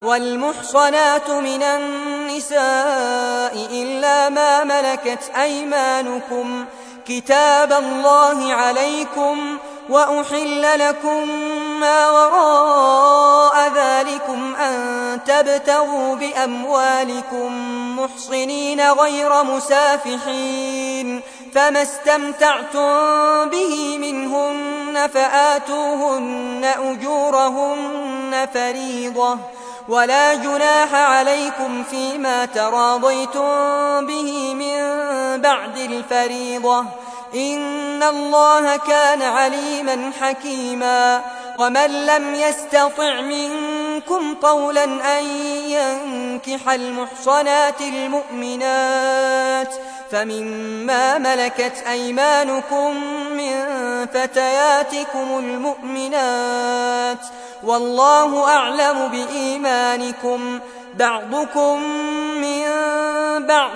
والمحصنات من النساء إلا ما ملكت أيمانكم كتاب الله عليكم، وأحل لكم ما وراء ذلكم أن تبتغوا بأموالكم محصنين غير مسافحين، فما استمتعتم به منهن فآتوهن أجورهن فريضة، ولا جناح عليكم فيما تراضيتم به من بعد الفريضة، إن الله كان عليما حكيما. ومن لم يستطع منكم طولا أن ينكح المحصنات المؤمنات فمما ملكت أيمانكم من فتياتكم المؤمنات، والله أعلم بإيمانكم، بعضكم من بعض،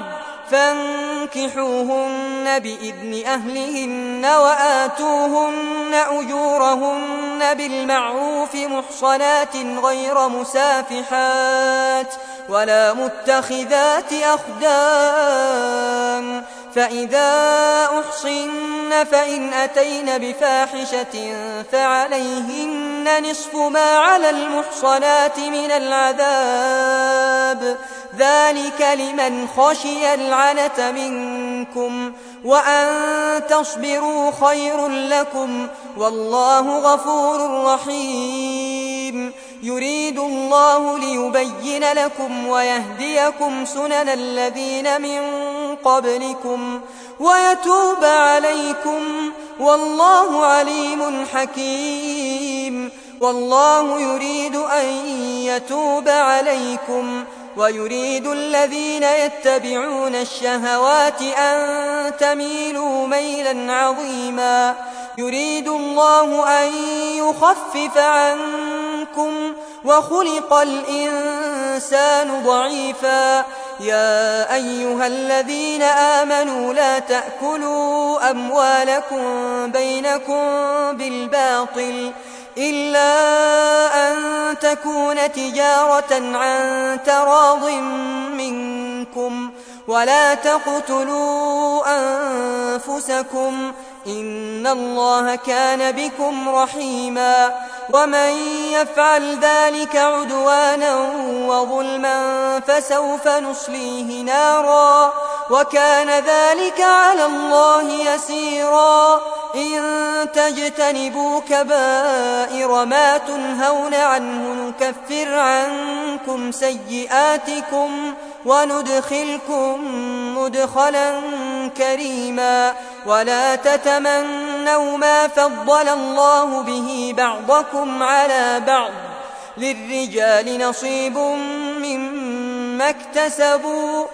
فانكحوهن بإذن أهلهن وآتوهن أجورهن بالمعروف محصنات غير مسافحات ولا متخذات أخدان، فإذا أحصن فإن أتين بفاحشة فعليهن نصف ما على المحصنات من العذاب، ذلك لمن خشي العنة منكم، وأن تصبروا خير لكم، والله غفور رحيم. يريد الله ليبين لكم ويهديكم سنن الذين من قبلكم ويتوب عليكم، والله عليم حكيم. والله يريد أن يتوب عليكم، ويريد الذين يتبعون الشهوات أن تميلوا ميلا عظيما. يريد الله أن يخفف عنكم، وخلق الإنسان ضعيفا. يا أيها الذين آمنوا لا تأكلوا أموالكم بينكم بالباطل إلا أن تكون تجارة عن تراض منكم، ولا تقتلوا أنفسكم، إن الله كان بكم رحيما. ومن يفعل ذلك عدوانا وظلما فسوف نصليه نارا، وكان ذلك على الله يسيرا. إن تجتنبوا كبائر ما تنهون عنه نكفر عنكم سيئاتكم وندخلكم مدخلا كريما. ولا تتمنوا ما فضل الله به بعضكم على بعض، للرجال نصيب مما اكتسبوا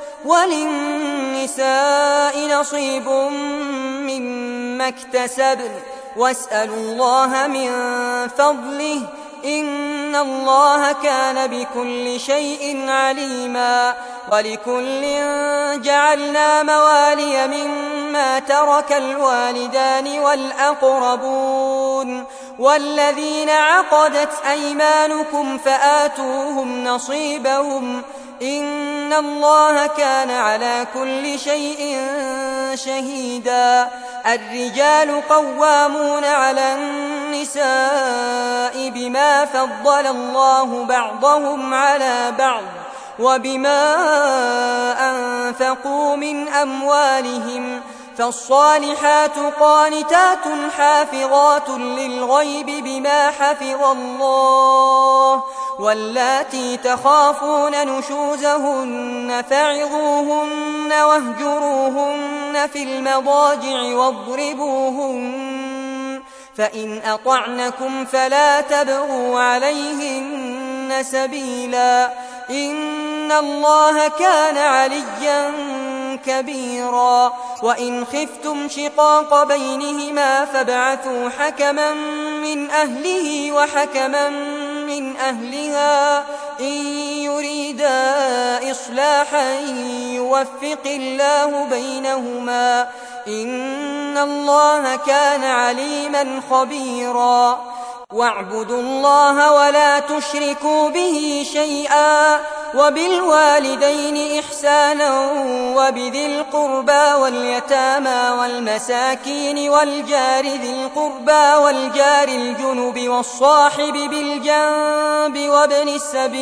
وللنساء نصيب مما اكتسبن، واسألوا الله من فضله، إن الله كان بكل شيء عليما. ولكل جعلنا موالي مما ترك الوالدان والأقربون والذين عقدت أيمانكم فآتوهم نصيبهم، إن الله كان على كل شيء شهيدا. الرجال قوامون على النساء بما فضل الله بعضهم على بعض وبما أنفقوا من أموالهم، فالصالحات قانتات حافظات للغيب بما حفظ الله، واللاتي تخافون نشوزهن فعظوهن واهجروهن في المضاجع واضربوهن، فإن أطعنكم فلا تبغوا عليهن سبيلا، إن الله كان عليا كبيرا. وإن خفتم شقاق بينهما فابعثوا حكما من أهله وحكما من أهلها، إن يريدا إصلاحا يوفق الله بينهما، إن الله كان عليما خبيرا. واعبدوا الله ولا تشركوا به شيئا وبالوالدين إحسانا وبذي القربى واليتامى والمساكين والجار ذي القربى والجار الجنب والصاحب بالجنب وابن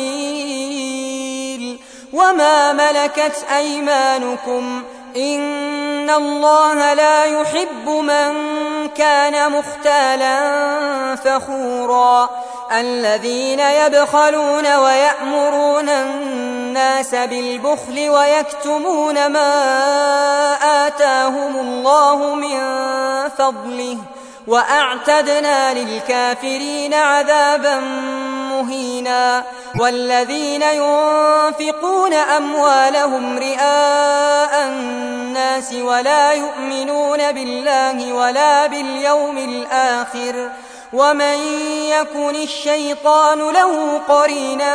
السبيل وما ملكت أيمانكم إن الله لا يحب من كان مختالا فخورا الذين يبخلون ويأمرون الناس بالبخل ويكتمون ما آتاهم الله من فضله وأعتدنا للكافرين عذابا مهينا والذين ينفقون أموالهم رئاء الناس ولا يؤمنون بالله ولا باليوم الآخر ومن يكن الشيطان له قرينا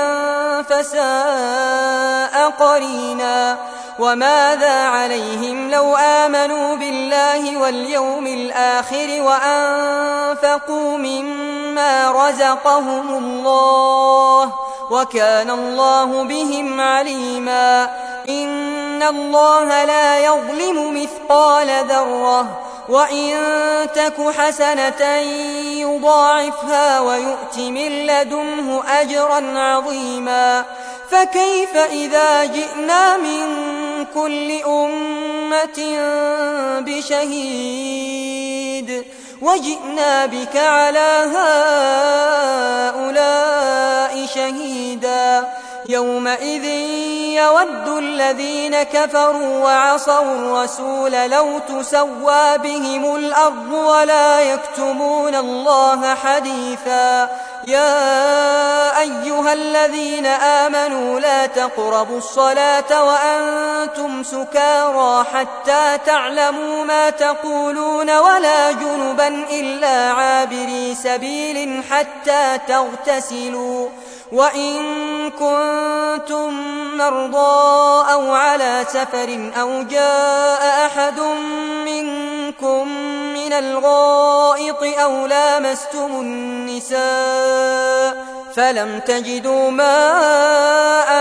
فساء قرينا وماذا عليهم لو آمنوا بالله واليوم الآخر وأنفقوا مما رزقهم الله وكان الله بهم عليما إن الله لا يظلم مثقال ذرة وإن تك حسنة يضاعفها ويؤت من لدنه أجرا عظيما فكيف إذا جئنا من كل أمة بشهيد وجئنا بك على هؤلاء شهيدا يومئذ يود الذين كفروا وعصوا الرسول لو تسوى بهم الأرض ولا يكتمون الله حديثا يا أيها الذين آمنوا لا تقربوا الصلاة وأنتم سكارى حتى تعلموا ما تقولون ولا جنبا إلا عابري سبيل حتى تغتسلوا وإن كنتم مرضى أو على سفر أو جاء أحد منكم من الغائط أو لامستم النساء فلم تجدوا ماء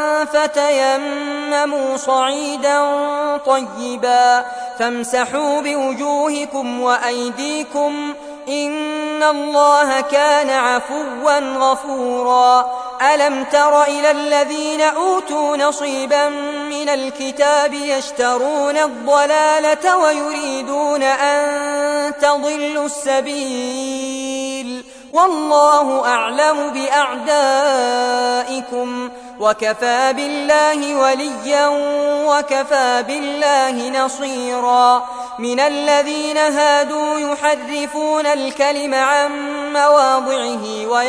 فتيمموا صعيدا طيبا فامسحوا بوجوهكم وأيديكم إن الله كان عفوا غفورا ألم تر إلى الذين أوتوا نصيبا من الكتاب يشترون الضلالة ويريدون أن تضلوا السبيل والله أعلم بأعدائكم وكفى بالله وليا وكفى بالله نصيرا من الذين هادوا يحرفون الكلم عن مواضعه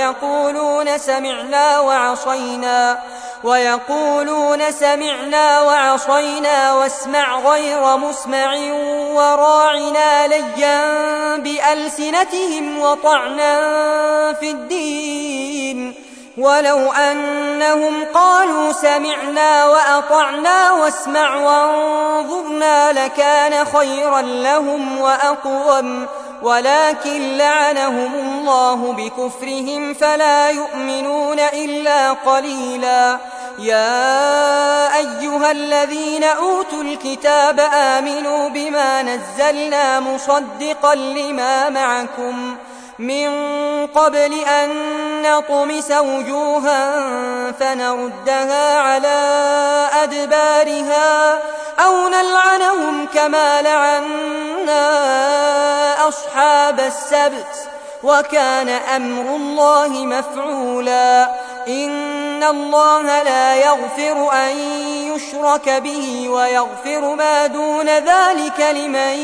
ويقولون سمعنا وعصينا واسمع غير مسمع وراعنا ليا بألسنتهم وطعنا في الدين ولو أنهم قالوا سمعنا وأطعنا واسمع وانظرنا لكان خيرا لهم وأقوم ولكن لعنهم الله بكفرهم فلا يؤمنون إلا قليلا يا أيها الذين أوتوا الكتاب آمنوا بما نزلنا مصدقا لما معكم من قبل أن نطمس وجوها فنردها على أدبارها أو نلعنهم كما لعنا أصحاب السبت وكان أمر الله مفعولا إن الله لا يغفر أن يشرك به ويغفر ما دون ذلك لمن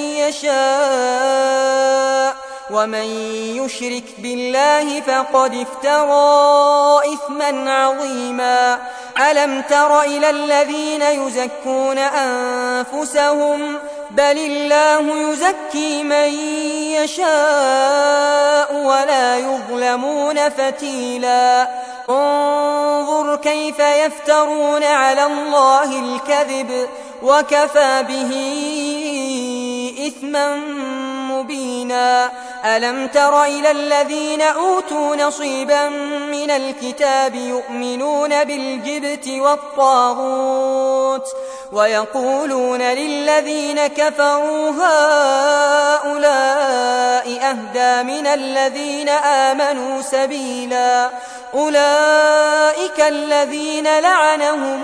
يشاء ومن يشرك بالله فقد افترى إثما عظيما ألم تر إلى الذين يزكون أنفسهم بل الله يزكي من يشاء ولا يظلمون فتيلا انظر كيف يفترون على الله الكذب وكفى به إثما مبينا ألم تر إلى الذين أوتوا نصيبا من الكتاب يؤمنون بالجبت والطاغوت ويقولون للذين كفروا هؤلاء أهدى من الذين آمنوا سبيلا أولئك الذين لعنهم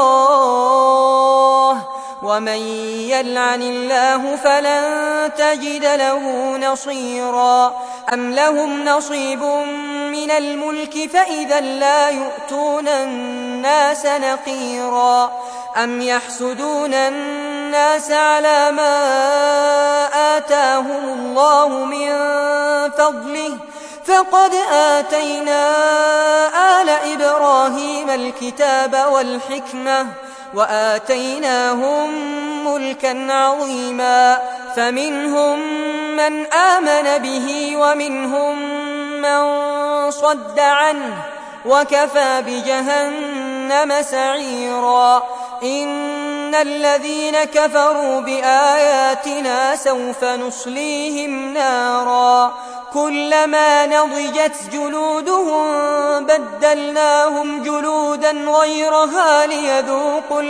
الله ومن يلعن الله فلن تجد له نصيرا أم لهم نصيب من الملك فإذا لا يؤتون الناس نقيرا أم يحسدون الناس على ما آتاهم الله من فضله فقد آتينا آل إبراهيم الكتاب والحكمة وآتيناهم ملكا عظيما فمنهم من آمن به ومنهم من صد عنه وكفى بجهنم سعيرا إن الذين كفروا بآياتنا سوف نصليهم نارا كلما نضجت جلودهم بدلناهم جلودا غيرها ليذوقوا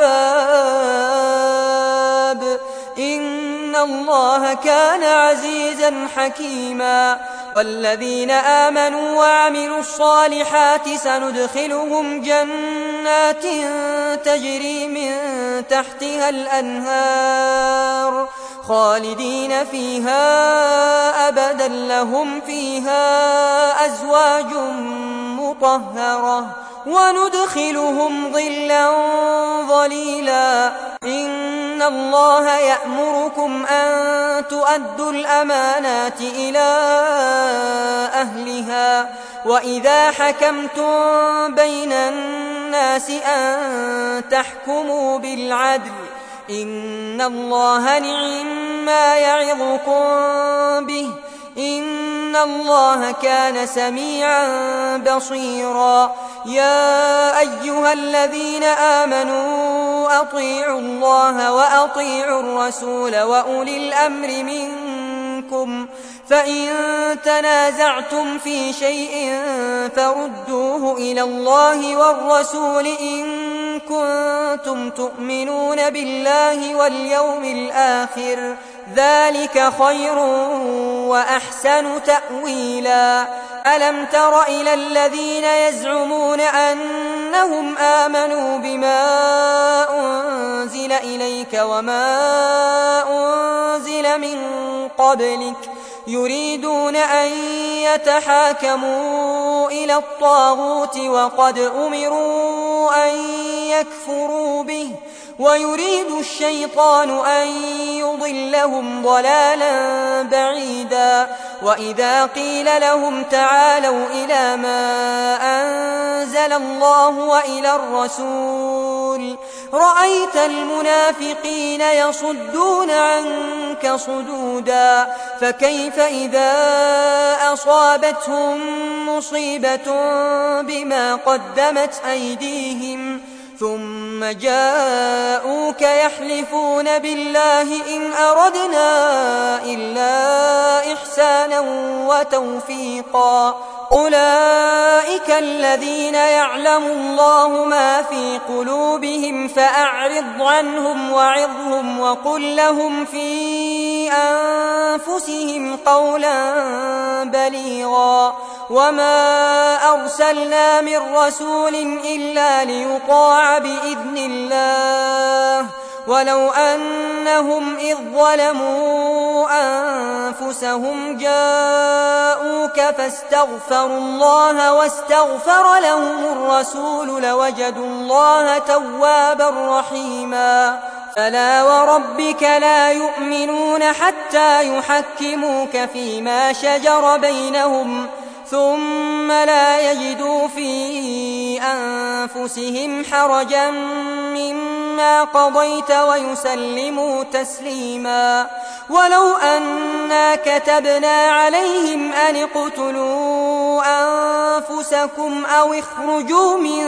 العذاب إن الله كان عزيزا حكيما والذين آمنوا وعملوا الصالحات سندخلهم جنات تجري من تحتها الأنهار خالدين فيها أبدا لهم فيها أزواج مطهرة وندخلهم ظلا ظليلا إن الله يأمركم أن تؤدوا الأمانات إلى أهلها وإذا حكمتم بين الناس أن تحكموا بالعدل إن الله نعم ما يعظكم به إن الله كان سميعا بصيرا يا أيها الذين آمنوا أطيعوا الله وأطيعوا الرسول وأولي الأمر منكم فإن تنازعتم في شيء فردوه إلى الله والرسول إن كنتم تؤمنون بالله واليوم الآخر ذلك خير وأحسن تأويلا ألم تر إلى الذين يزعمون أنهم آمنوا بما أنزل إليك وما أنزل من قبلك يريدون أن يتحاكموا إلى الطاغوت وقد أمروا أن يكفروا به ويريد الشيطان أن يضلهم ضلالا بعيدا وإذا قيل لهم تعالوا إلى ما أنزل الله وإلى الرسول رأيت المنافقين يصدون عنك صدودا فكيف إذا أصابتهم مصيبة بما قدمت أيديهم ثم جاءوك يحلفون بالله إن أردنا إلا إحسانا وتوفيقا أولئك الذين يعلم الله ما في قلوبهم فأعرض عنهم وعظهم وقل لهم في أنفسهم قولا بليغا وما أرسلنا من رسول إلا ليطاع بإذن الله ولو أنهم إذ ظلموا أنفسهم جاءوك فاستغفروا الله واستغفر لهم الرسول لوجدوا الله توابا رحيما فلا وربك لا يؤمنون حتى يحكموك فيما شجر بينهم ثم لا يجدوا في أنفسهم حرجا مما قضيت ويسلموا تسليما ولو أنا كتبنا عليهم أن اقتلوا أنفسكم أو اخرجوا من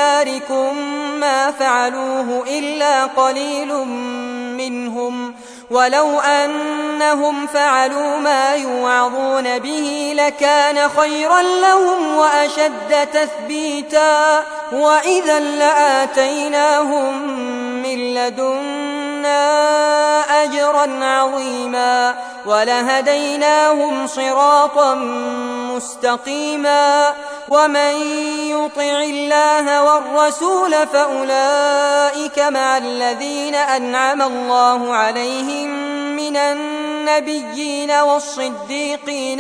دياركم ما فعلوه إلا قليل منهم ولو أنهم فعلوا ما يوعظون به لكان خيرا لهم وأشد تثبيتا وإذا لآتيناهم من لدنا أجرا عظيما ولهديناهم صراطا مستقيما ومن يطع الله والرسول فأولئك مع الذين أنعم الله عليهم من النبيين والصديقين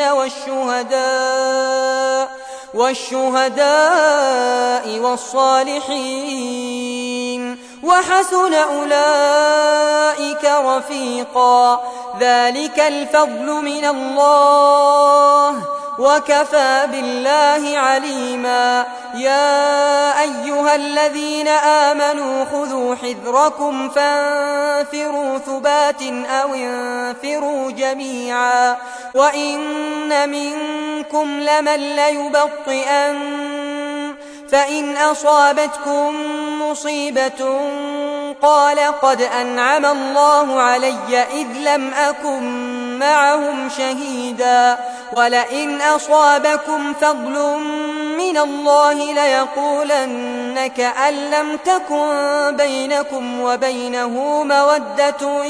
والشهداء والصالحين وحسن أولئك رفيقا ذلك الفضل من الله وكفى بالله عليما يا أيها الذين آمنوا خذوا حذركم فانفروا ثبات أو انفروا جميعا وإن منكم لمن ليبطئن فإن أصابتكم مصيبة قال قد أنعم الله علي إذ لم أكن معهم شهيدا ولئن أصابكم فضل من الله ليقولن كأن لم تكن بينكم وبينه مودة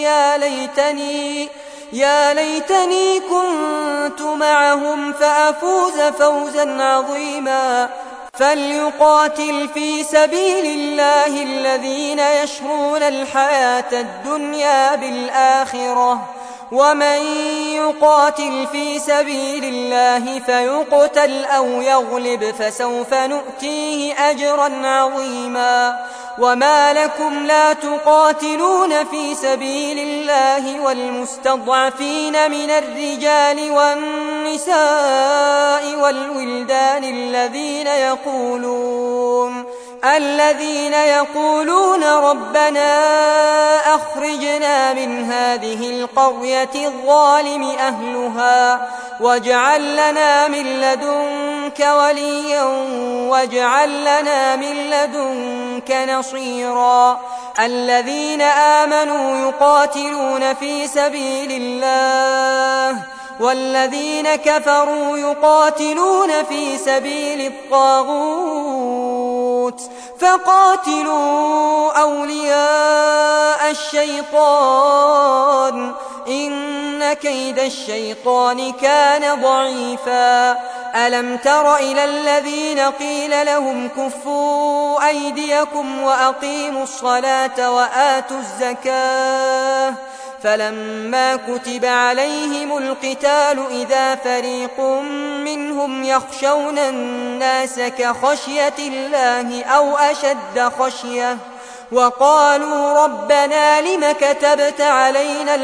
يا ليتني كنت معهم فأفوز فوزا عظيما فليقاتل في سبيل الله الذين يشرون الحياة الدنيا بالآخرة ومن يقاتل في سبيل الله فيقتل أو يغلب فسوف نؤتيه أجرا عظيما وما لكم لا تقاتلون في سبيل الله والمستضعفين من الرجال والنساء والولدان الذين يقولون ربنا أخرجنا من هذه القرية الظالم أهلها واجعل لنا من لدنك وليا واجعل لنا من لدنك نصيرا الذين آمنوا يقاتلون في سبيل الله والذين كفروا يقاتلون في سبيل الطاغوت فقاتلوا أولياء الشيطان إن كيد الشيطان كان ضعيفا ألم تر إلى الذين قيل لهم كفوا أيديكم وأقيموا الصلاة وآتوا الزكاة فلما كتب عليهم القتال إذا فريق منهم يخشون الناس كخشية الله أو أشد خشية وقالوا ربنا لم كتبت علينا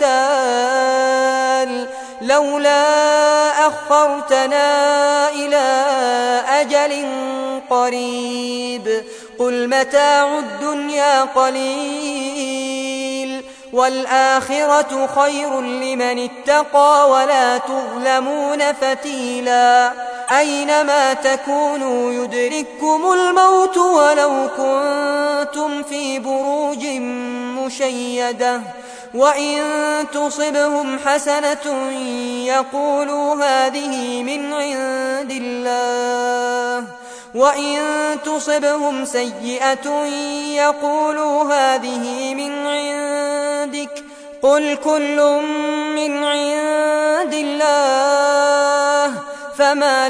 القتال لولا أخرتنا إلى أجل قريب قل متاع الدنيا قليل والآخرة خير لمن اتقى ولا تظلمون فتيلا أينما تكونوا يدرككم الموت ولو كنتم في بروج مشيدة وإن تصبهم حسنة يقولوا هذه من عند الله وإن تصبهم سيئة يقولوا هذه من عندك قل كل من عند الله فما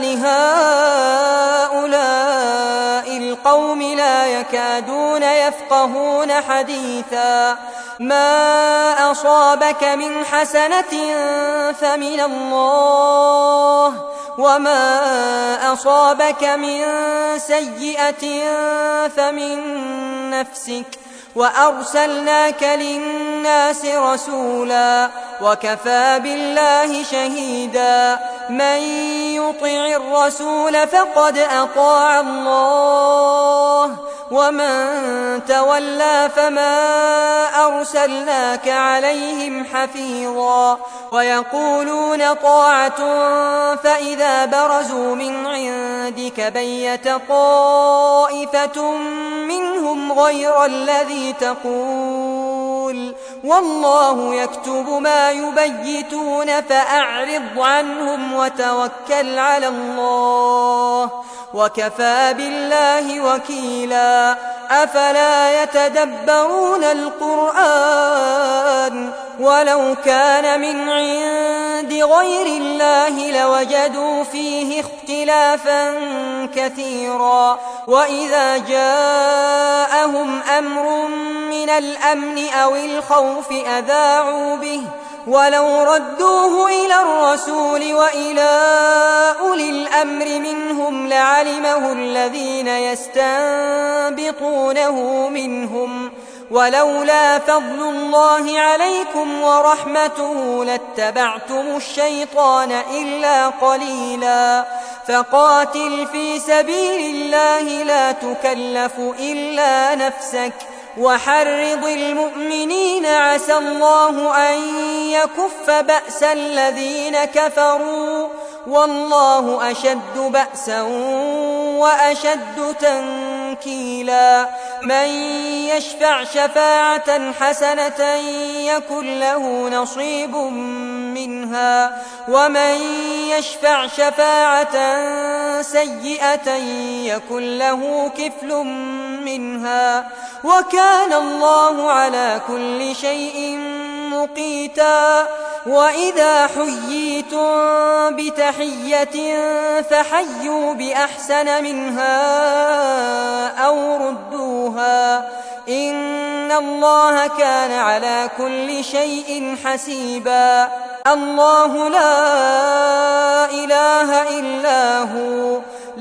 لهؤلاء القوم لا يكادون يفقهون حديثا ما أصابك من حسنة فمن الله وما أصابك من سيئة فمن نفسك وأرسلناك للناس رسولا وكفى بالله شهيدا من يطع الرسول فقد أطاع الله ومن تولى فما أرسلناك عليهم حفيظا ويقولون طاعة فإذا برزوا من عندك بيت طائفة منهم غير الذي تقول الرسول والله يكتب ما يبيتون فأعرض عنهم وتوكل على الله وكفى بالله وكيلا أفلا يتدبرون القرآن ولو كان من عند غير الله لوجدوا فيه اختلافا كثيرا وإذا جاءهم أمر من الأمن أو الخوف أذاعوا به ولو ردوه إلى الرسول وإلى أولي الأمر منهم لعلمه الذين يستنبطونه منهم ولولا فضل الله عليكم ورحمته لاتبعتم الشيطان إلا قليلا فقاتل في سبيل الله لا تكلف إلا نفسك وحرض المؤمنين عسى الله أن يكف بأس الذين كفروا والله أشد بأسا وأشد تنكيلا من يشفع شفاعة حسنة يكن له نصيب منها ومن يشفع شفاعة سيئة يكن له كفل منها وكان الله على كل شيء مقيتا وإذا حييتم بتحية فحيوا بأحسن منها أو ردوها إن الله كان على كل شيء حسيبا الله لا إله إلا هو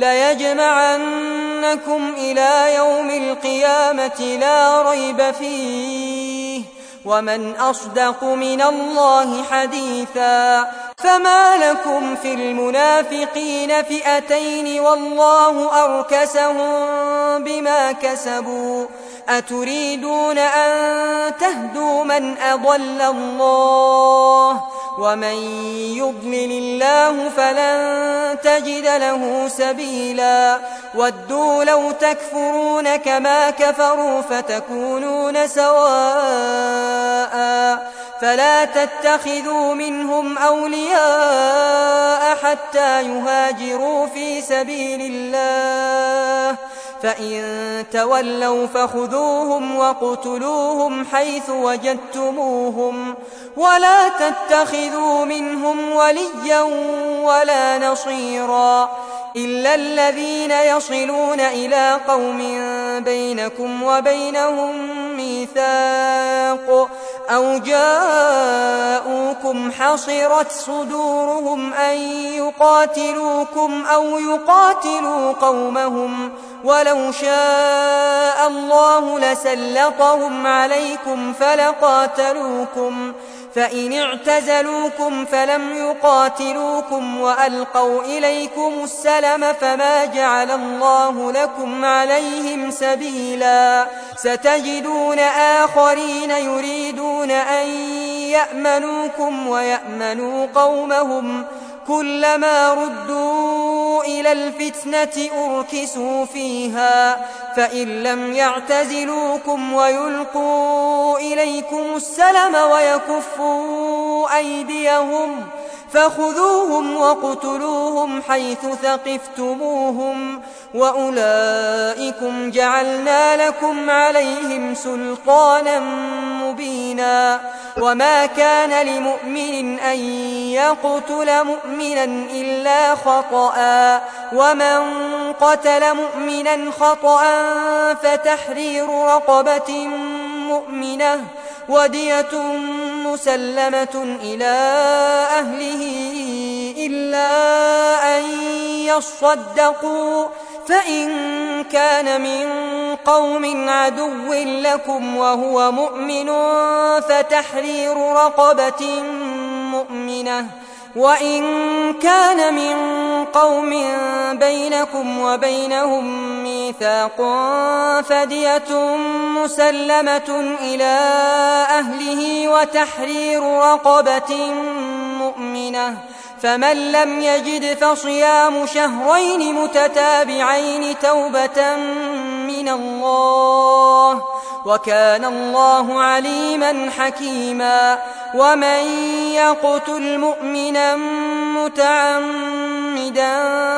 ليجمعنكم إلى يوم القيامة لا ريب فيه ومن أصدق من الله حديثا فما لكم في المنافقين فئتين والله أركسهم بما كسبوا أتريدون أن تهدوا من أضل الله ومن يضلل الله فلن تجد له سبيلا ودوا لو تكفرون كما كفروا فتكونون سواء فلا تتخذوا منهم أولياء حتى يهاجروا في سبيل الله فإن تولوا فخذوهم وقتلوهم حيث وجدتموهم ولا تتخذوا منهم وليا ولا نصيرا إلا الذين يصلون إلى قوم بينكم وبينهم ميثاق أو جاءوكم حصرت صدورهم أن يقاتلوكم أو يقاتلوا قومهم ولو شاء الله لسلطهم عليكم فلقاتلوكم فإن اعتزلوكم فلم يقاتلوكم وألقوا إليكم السلم فما جعل الله لكم عليهم سبيلا ستجدون آخرين يريدون أن يأمنوكم ويأمنوا قومهم كلما ردوا إلى الفتنة أركسوا فيها فإن لم يعتزلوكم ويلقوا إليكم السلم ويكفوا أيديهم فخذوهم وقتلوهم حيث ثقفتموهم وأولئكم جعلنا لكم عليهم سلطانا مبينا وما كان لمؤمن أن يقتل مؤمنا إلا خطأ ومن قتل مؤمنا خطأ فتحرير رقبة مؤمنة ودية مسلمة إلى أهله إلا أن يصدقوا فإن كان من قوم عدو لكم وهو مؤمن فتحرير رقبة مؤمنة وإن كان من قوم بينكم وبينهم ميثاق فدية مسلمة إلى أهله وتحرير رقبة مؤمنة فمن لم يجد فصيام شهرين متتابعين توبة من الله وكان الله عليما حكيما. ومن يقتل مؤمنا متعمدا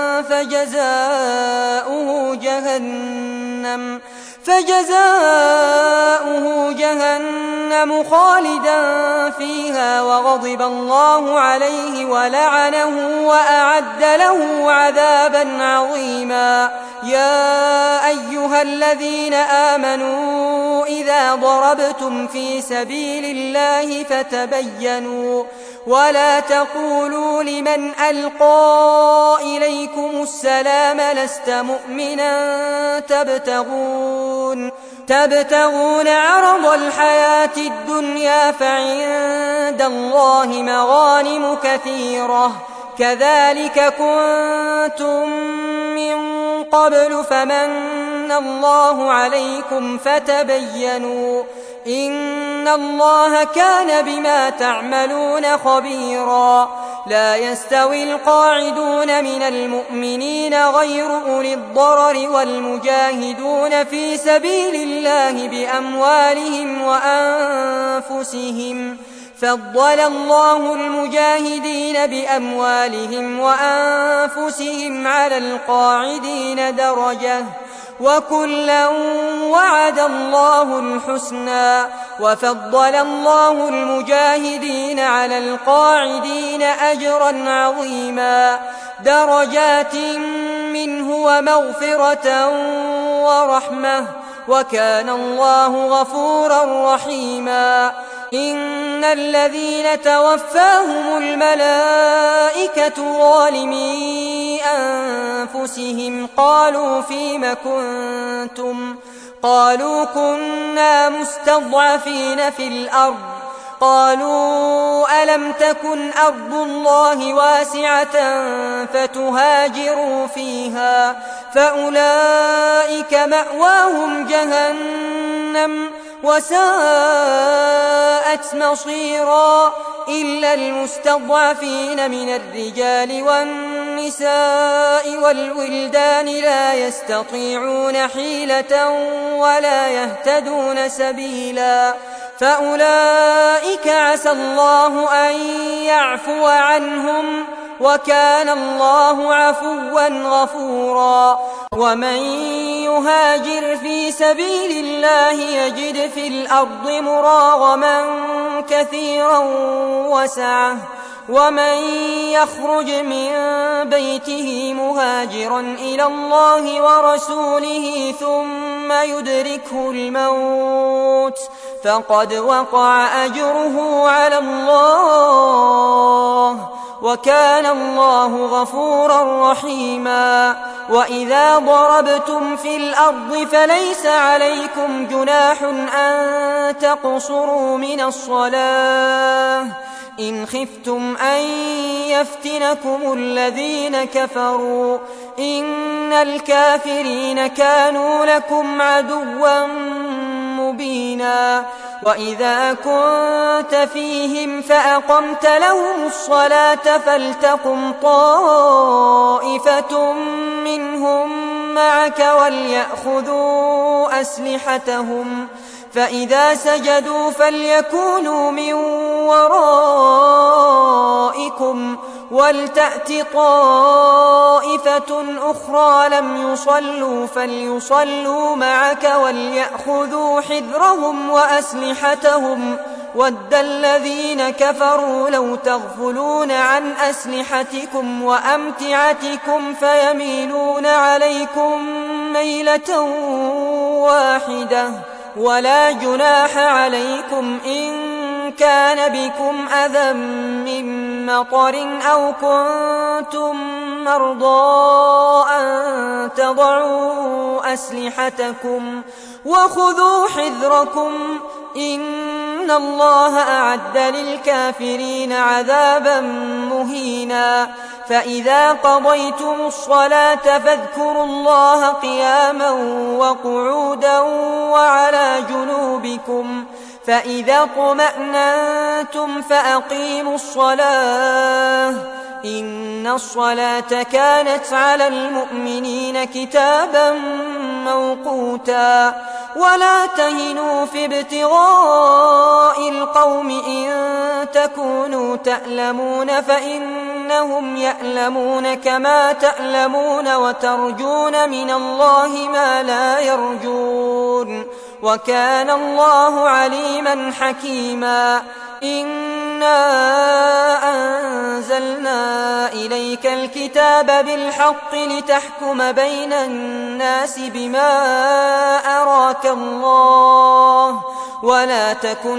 فجزاؤه جهنم خالدا فيها وغضب الله عليه ولعنه وأعد له عذابا عظيما. يا أيها الذين آمنوا إذا ضربتم في سبيل الله فتبينوا ولا تقولوا لمن ألقى إليكم السلام لست مؤمنا تبتغون عرض الحياة الدنيا فعند الله مغانم كثيرة كذلك كنتم من قبل فمن الله عليكم فتبينوا إن الله كان بما تعملون خبيرا. لا يستوي القاعدون من المؤمنين غير أولي الضرر والمجاهدون في سبيل الله بأموالهم وأنفسهم فضل الله المجاهدين بأموالهم وأنفسهم على القاعدين درجة وكلا وعد الله الحسنى وفضل الله المجاهدين على القاعدين أجرا عظيما درجات منه ومغفرة ورحمة وكان الله غفورا رحيما. إن الذين توفاهم الملائكة ظالمي أنفسهم قالوا فيم كنتم قالوا كنا مستضعفين في الأرض قالوا ألم تكن أرض الله واسعة فتهاجروا فيها فأولئك مأواهم جهنم وساءت مصيرا. إلا المستضعفين من الرجال والنساء والولدان لا يستطيعون حيلة ولا يهتدون سبيلا فأولئك عسى الله أن يعفو عنهم وكان الله عفوا غفورا. ومن يهاجر في سبيل الله يجد في الأرض مراغما كثيرا وسعة ومن يخرج من بيته مهاجرا إلى الله ورسوله ثم يدركه الموت فقد وقع أجره على الله وكان الله غفورا رحيما. وإذا ضربتم في الأرض فليس عليكم جناح أن تقصروا من الصلاة إن خفتم أن يفتنكم الذين كفروا إن الكافرين كانوا لكم عدوا مبينا. وإذا كنت فيهم فأقمت لهم الصلاة فلتقم طائفة منهم معك وليأخذوا أسلحتهم فإذا سجدوا فليكونوا من ورائكم ولتأت طائفة أخرى لم يصلوا فليصلوا معك وليأخذوا حذرهم وأسلحتهم ود الذين كفروا لو تغفلون عن أسلحتكم وأمتعتكم فيميلون عليكم ميلة واحدة ولا جناح عليكم إن كان بكم أذى من مطر أو كنتم مرضى أن تضعوا أسلحتكم وخذوا حذركم إن الله أعد للكافرين عذابا مهينا. فإذا قضيتم الصلاة فاذكروا الله قياما وقعودا وعلى جنوبكم فإذا اطمأننتم فأقيموا الصلاة إن الصلاة كانت على المؤمنين كتابا موقوتا. ولا تهنوا في ابتغاء القوم إن تكونوا تألمون فإنهم يألمون كما تألمون وترجون من الله ما لا يرجون وكان الله عليما حكيما. إنا أنزلنا إليك الكتاب بالحق لتحكم بين الناس بما أراك الله ولا تكن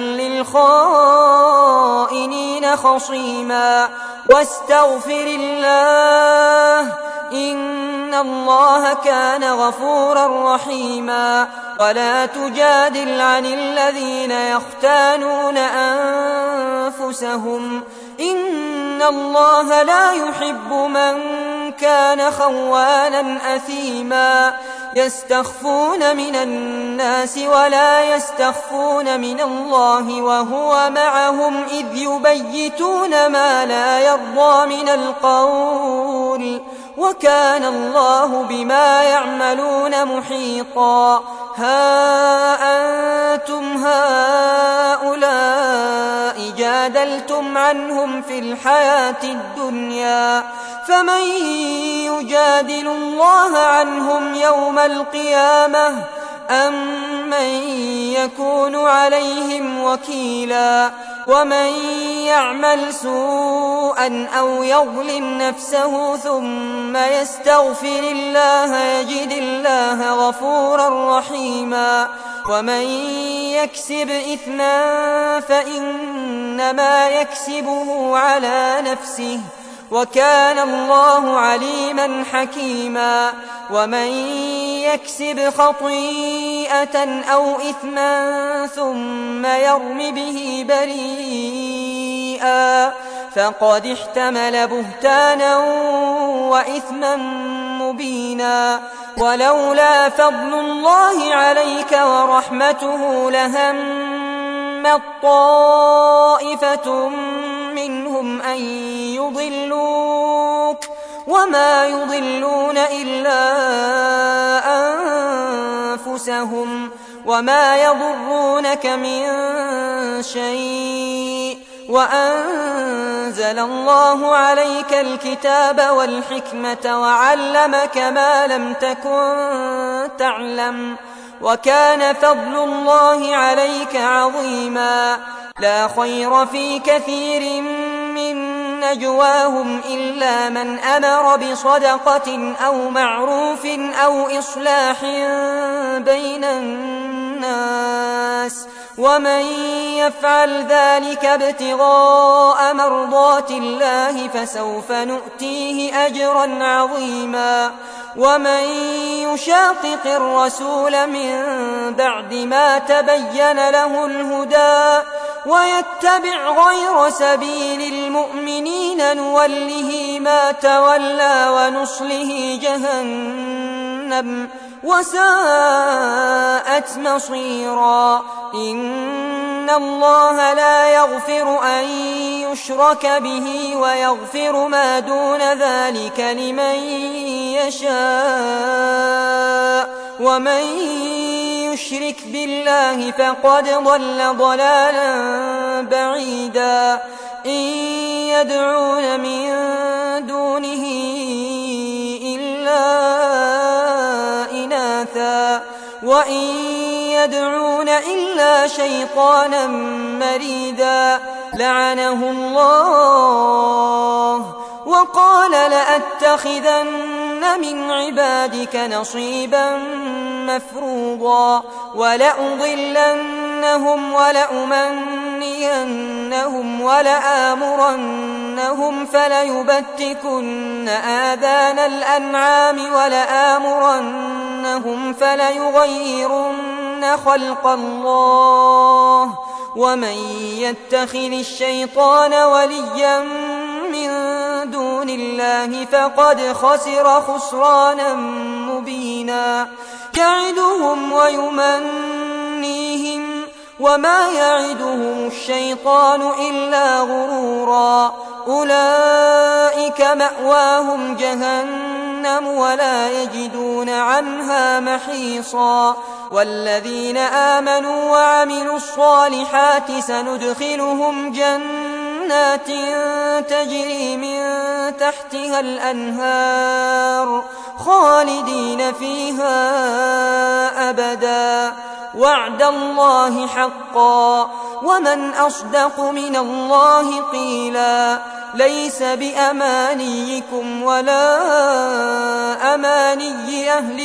للخائنين خصيما واستغفر الله إن الله كان غفورا رحيما. ولا تجادل عن الذين يختانون أنفسهم إن الله لا يحب من كان خوانا أثيما. يستخفون من الناس ولا يستخفون من الله وهو معهم إذ يبيتون ما لا يرضى من القول وكان الله بما يعملون محيطا. ها أنتم هؤلاء جادلتم عنهم في الحياة الدنيا فمن يجادل الله عنهم يوم القيامة أم من يكون عليهم وكيلا. ومن يعمل سوءا أو يظلم نفسه ثم يستغفر الله يجد الله غفورا رحيما. ومن يكسب إثما فإنما يكسبه على نفسه وكان الله عليما حكيما. ومن يكسب خطيئة أو إثما ثم يرم به بريئا فقد احتمل بهتانا وإثما مبينا. ولولا فضل الله عليك ورحمته لهمت طائفة منهم أن يضلوك وما يضلون إلا أنفسهم وما يضرونك من شيء وأنزل الله عليك الكتاب والحكمة وعلمك ما لم تكن تعلم وكان فضل الله عليك عظيما. لا خير في كثير من نجواهم إلا من أمر بصدقة أو معروف أو إصلاح بين الناس ومن يفعل ذلك ابتغاء مرضات الله فسوف نؤتيه أجرا عظيما. ومن يشاقق الرسول من بعد ما تبين له الهدى ويتبع غير سبيل المؤمنين نوله ما تولى ونصله جهنم وساءت مصيرا. إن الله لا يغفر أن يشرك به ويغفر ما دون ذلك لمن يشاء ومن يشرك بالله فقد ضل ضلالا بعيدا. إن يدعون من دونه إلا إناثا وإن يدعون إلا شيطانا مريدا لعنه الله وقال لأتخذن من عبادك نصيبا مفروضا ولأضلنهم ولأمنينهم ولآمرنهم فليبتكن آذان الأنعام ولآمرنهم فليغيرن خلق الله ومن يتخذ الشيطان وليا من دون الله فقد خسر خسرانا مبينا. يعدهم ويمنيهم وما يعدهم الشيطان إلا غرورا. أولئك مأواهم جهنم جهنم ولا يجدون عنها محيصا والذين آمنوا وعملوا الصالحات سندخلهم جنات تجري من تحتها الأنهار خالدين فيها أبدا وعد الله حقا ومن أصدق من الله قيلا ليس بأمانيكم ولا أماني أهل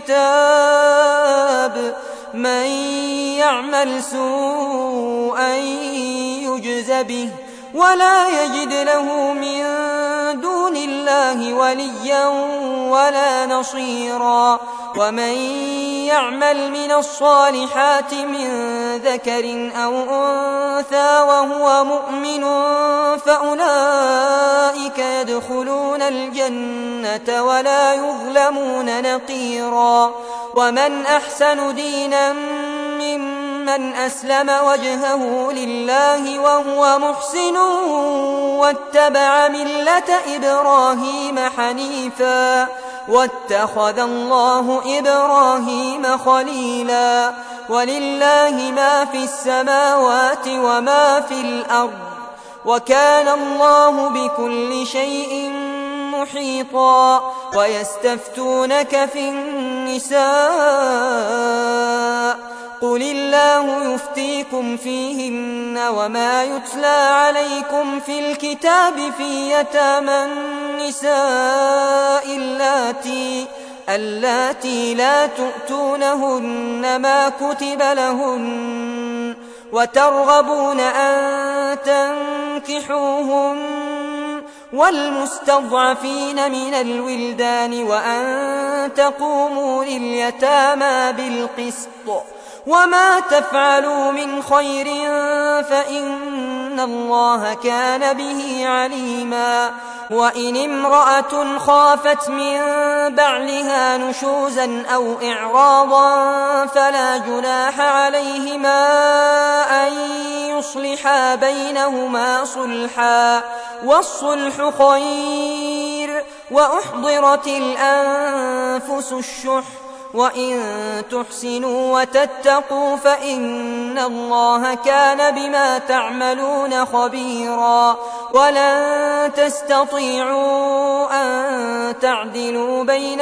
الكتاب من يعمل سوءا يجز به ولا يجد له من دون الله وليا ولا نصيرا ومن يعمل من الصالحات من ذكر أو أنثى وهو مؤمن فأولئك يدخلون الجنة ولا يظلمون نقيرا ومن أحسن دينا ممن أسلم وجهه لله وهو محسن واتبع ملة إبراهيم حنيفا واتخذ الله إبراهيم خليلا ولله ما في السماوات وما في الأرض وكان الله بكل شيء محيطا ويستفتونك في النساء قل الله يفتيكم فيهن وما يتلى عليكم في الكتاب في يتامى النساء اللاتي لا تؤتونهن ما كتب لهن وترغبون أن تنكحوهن والمستضعفين من الولدان وأن تقوموا لليتامى بالقسط وما تفعلوا من خير فإن الله كان به عليما وإن امرأة خافت من بعلها نشوزا أو إعراضا فلا جناح عليهما أن يصلحا بينهما صلحا والصلح خير وأحضرت الأنفس الشح وإن تحسنوا وتتقوا فإن الله كان بما تعملون خبيرا ولن تستطيعوا أن تعدلوا بين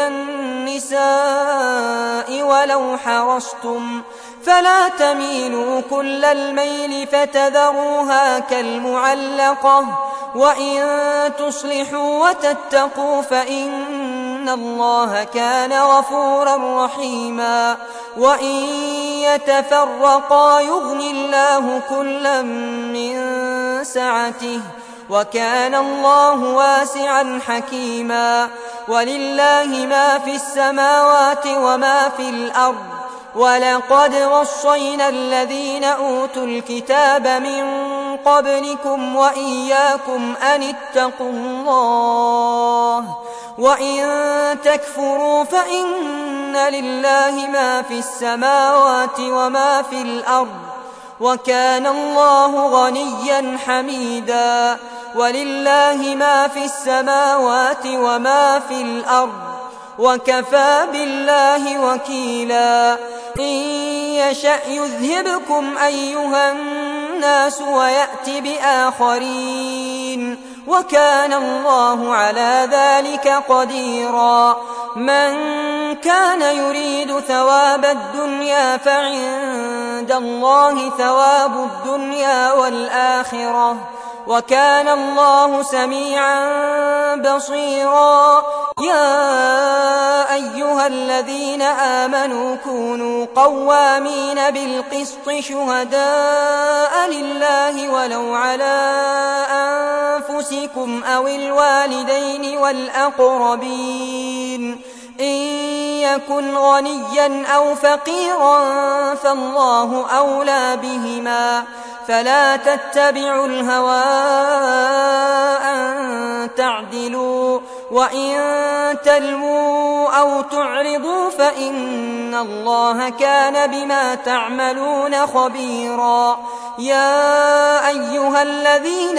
النساء ولو حرصتم فلا تميلوا كل الميل فتذروها كالمعلقة وإن تصلحوا وتتقوا فإن الله كان غفورا رحيما وإن يتفرقا يغن الله كلا من سعته وكان الله واسعا حكيما ولله ما في السماوات وما في الأرض ولقد وصينا الذين أوتوا الكتاب من قبلكم وإياكم أن اتقوا الله وإن تكفروا فإن لله ما في السماوات وما في الأرض وكان الله غنيا حميدا ولله ما في السماوات وما في الأرض وكفى بالله وكيلا إن يشأ يذهبكم أيها الناس ويأتي بآخرين وكان الله على ذلك قديرا من كان يريد ثواب الدنيا فعند الله ثواب الدنيا والآخرة وكان الله سميعا بصيرا يا أيها الذين آمنوا كونوا قوامين بالقسط شهداء لله ولو على أنفسكم أو الوالدين والأقربين إن يكن غنيا أو فقيرا فالله أولى بهما فلا تتبعوا الهوى أن تعدلوا وإن تلووا أو تعرضوا فإن الله كان بما تعملون خبيرا يا أيها الذين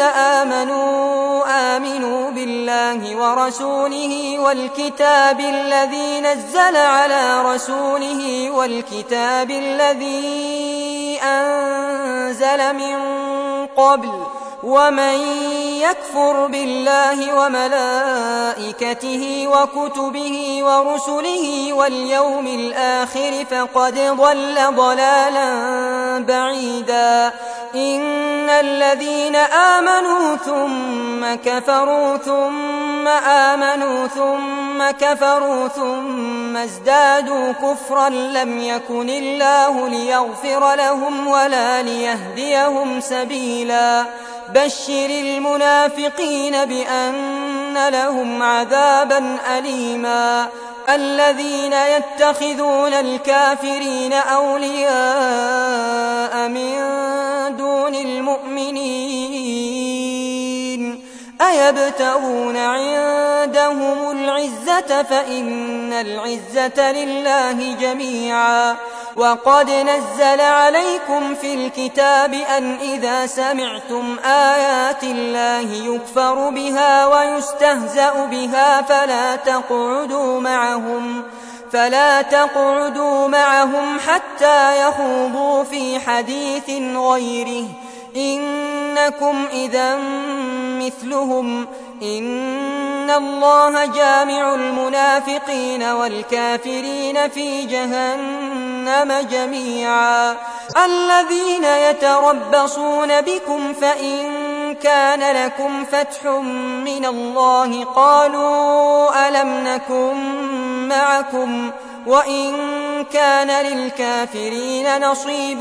آمنوا بالله ورسوله والكتاب الذي نزل على رسوله والكتاب الذي أنزل من قبل ومن يكفر بالله وملائكته وكتبه ورسله واليوم الآخر فقد ضل ضلالا بعيدا إن الذين آمنوا ثم كفروا ثم آمنوا ثم كفروا ثم ازدادوا كفرا لم يكن الله ليغفر لهم ولا ليهديهم سبيلا بشر المنافقين بأن لهم عذابا أليما الذين يتخذون الكافرين أولياء من دون المؤمنين أيبتغون عندهم العزة فإن العزة لله جميعا وقد نزل عليكم في الكتاب أن إذا سمعتم آيات الله يكفر بها ويستهزأ بها فلا تقعدوا معهم حتى يخوضوا في حديث غيره إنكم إذا مثلهم إن الله جامع المنافقين والكافرين في جهنم جميعا الذين يتربصون بكم فإن كان لكم فتح من الله قالوا ألم نكن معكم وإن كان للكافرين نصيب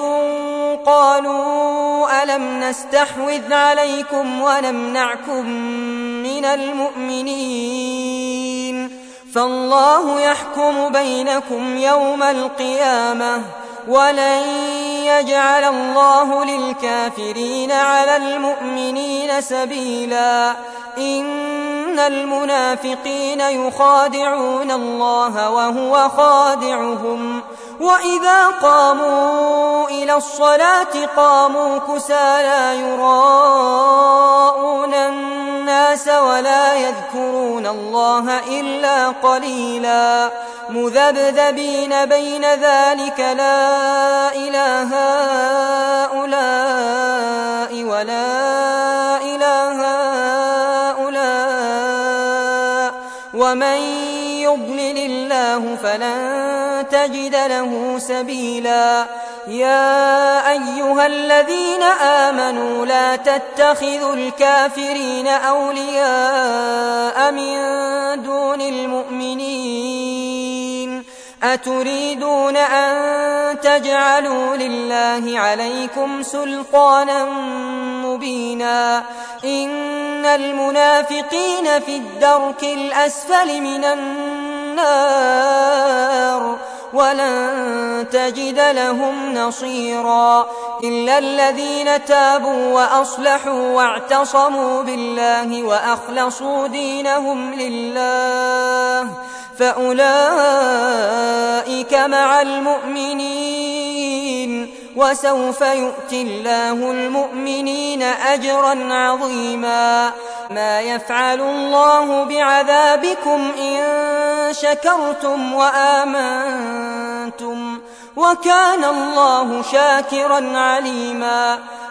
قالوا ألم نستحوذ عليكم ونمنعكم من المؤمنين فالله يحكم بينكم يوم القيامة ولن يجعل الله للكافرين على المؤمنين سبيلا إن المنافقين يخادعون الله وهو خادعهم وإذا قاموا إلى الصلاة قاموا كسالى يراءون الناس ولا يذكرون الله إلا قليلا مذبذبين بين ذلك لا إله هؤلاء ولا إله هؤلاء ومن يضلل الله فلن تجد له سبيلا يا أيها الذين آمنوا لا تتخذوا الكافرين أولياء من دون المؤمنين أتريدون أن تجعلوا لله عليكم سلطانا مبينا إن المنافقين في الدرك الأسفل من النار ولن تجد لهم نصيرا إلا الذين تابوا وأصلحوا واعتصموا بالله وأخلصوا دينهم لله فأولئك مع المؤمنين وسوف يؤتي الله المؤمنين أجرا عظيما ما يفعل الله بعذابكم إن شكرتم وآمنتم وكان الله شاكرا عليما